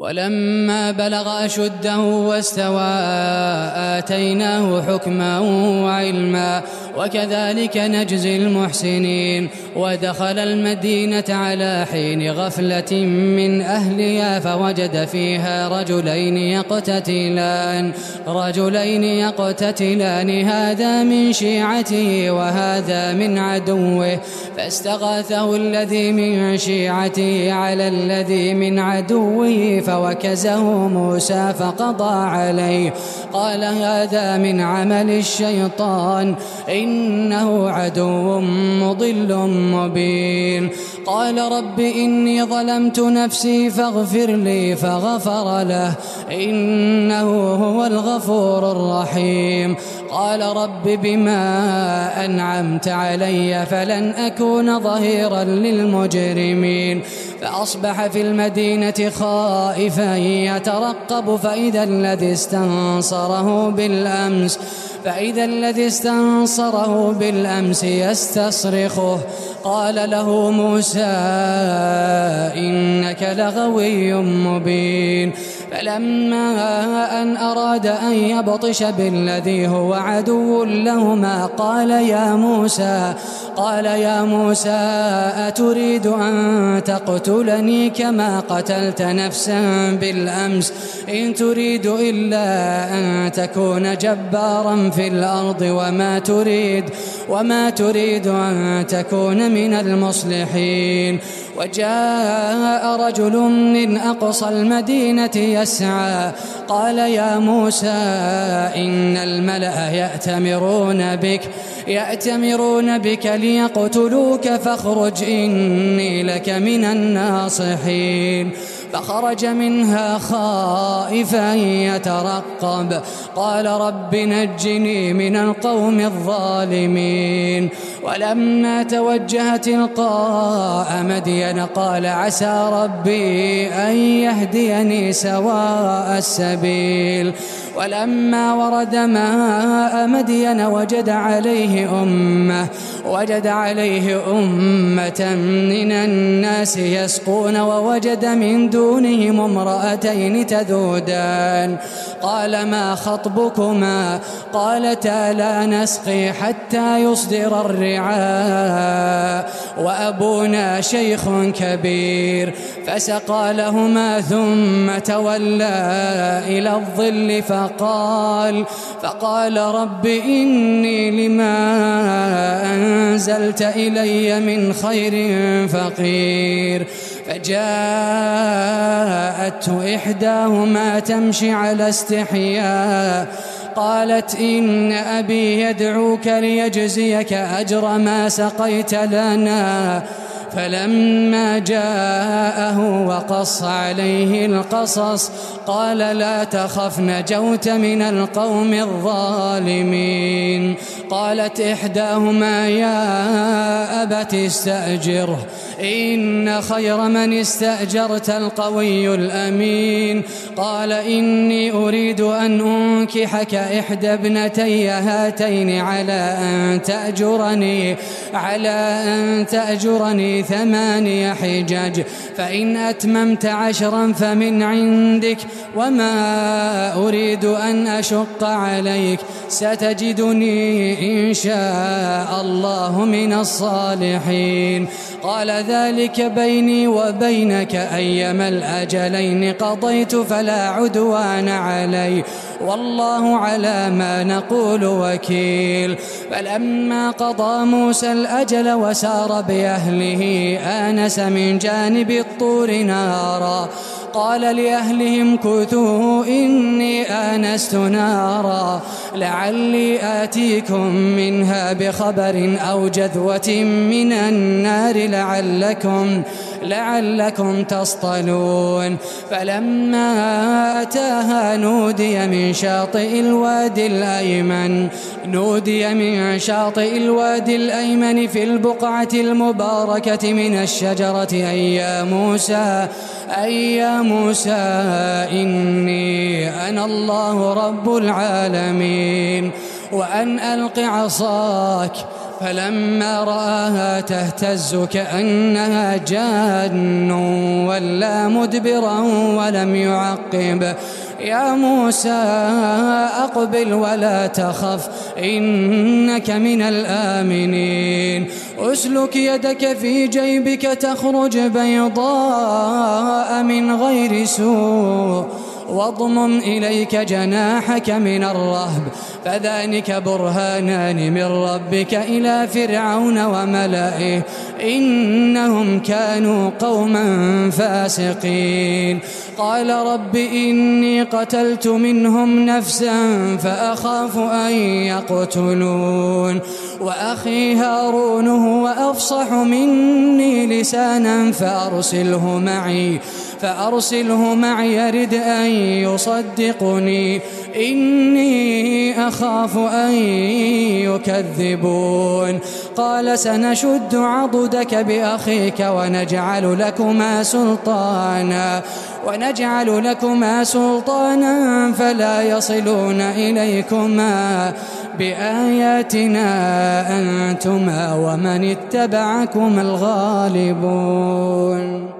ولما بلغ أشده واستوى آتيناه حكما وعلما وكذلك نجزي المحسنين. ودخل المدينة على حين غفلة من أهلها فوجد فيها رجلين يقتتلان هذا من شيعته وهذا من عدوه فاستغاثه الذي من شيعته على الذي من عدوه فوكزه موسى فقضى عليه قال هذا من عمل الشيطان إنه عدو مضل مبين. قال رب إني ظلمت نفسي فاغفر لي فغفر له إنه هو الغفور الرحيم. قال رب بما أنعمت علي فلن أكون ظهيرا للمجرمين. فأصبح في المدينة خائفا يترقب فإذا الذي استنصره بالأمس يستصرخه قال له موسى إنك لغوي مبين. فلما أن أراد أن يبطش بالذي هو عدو لهما قال يا موسى أتريد أن تقتلني كما قتلت نفسا بالأمس إن تريد إلا أن تكون جبارا في الأرض وما تريد أن تكون من المصلحين. وجاء رجل من أقصى المدينة يسعى قال يا موسى إن الملأ يأتمرون بك ليقتلوك فاخرج إني لك من الناصحين. فخرج منها خائفا يترقب قال رب نجني من القوم الظالمين. ولما توجه تلقاء مدين قال عسى ربي أن يهديني سواء السبيل. ولما ورد ماء مدين وجد عليه أمة من الناس يسقون ووجد من دونهم امرأتين تذودان قال ما خطبكما قالتا لا نسقي حتى يصدر الرعاء وأبونا شيخ كبير. فسقى لهما ثم تولى إلى الظل فقال رب إني لما أنزلت إلي من خير فقير. فجاءته إحداهما تمشي على استحياء قالت إن أبي يدعوك ليجزيك أجر ما سقيت لنا. فلما جاءه وقص عليه القصص قال لا تخف نجوت من القوم الظالمين. قالت إحداهما يا أبت استأجره إن خير من استأجرت القوي الأمين. قال إني أريد أن أنكحك إحدى ابنتي هاتين على أن تأجرني 8 حجج فإن أتممت 10 فمن عندك وما أريد أن أشق عليك ستجدني إن شاء الله من الصالحين. قال ذلك بيني وبينك أيما الأجلين قضيت فلا عدوان علي والله على ما نقول وكيل. فلما قضى موسى الأجل وسار بأهله آنس من جانب الطور نارا قال لأهلهم كثوا إني آنست نارا لعلي آتيكم منها بخبر أو جذوة من النار لعلكم تصطلون. فلما أتاها نودي من شاطئ الوادي الأيمن في البقعة المباركة من الشجرة أي يا موسى إني أنا الله رب العالمين وأن ألق عصاك فلما رآها تهتز كأنها جان ولا مدبرا ولم يعقب. يا موسى أقبل ولا تخف إنك من الآمنين. أسلك يدك في جيبك تخرج بيضاء من غير سوء واضمم إليك جناحك من الرهب فذلك برهانان من ربك إلى فرعون وملئه إنهم كانوا قوما فاسقين. قال رب إني قتلت منهم نفسا فأخاف أن يقتلون وأخي هارون هو أفصح مني لسانا فأرسله معي يرد أن يصدقني إني أخاف أن يكذبون. قال سنشد عضدك بأخيك ونجعل لكما سلطانا فلا يصلون إليكما بآياتنا أنتما ومن اتبعكما الغالبون.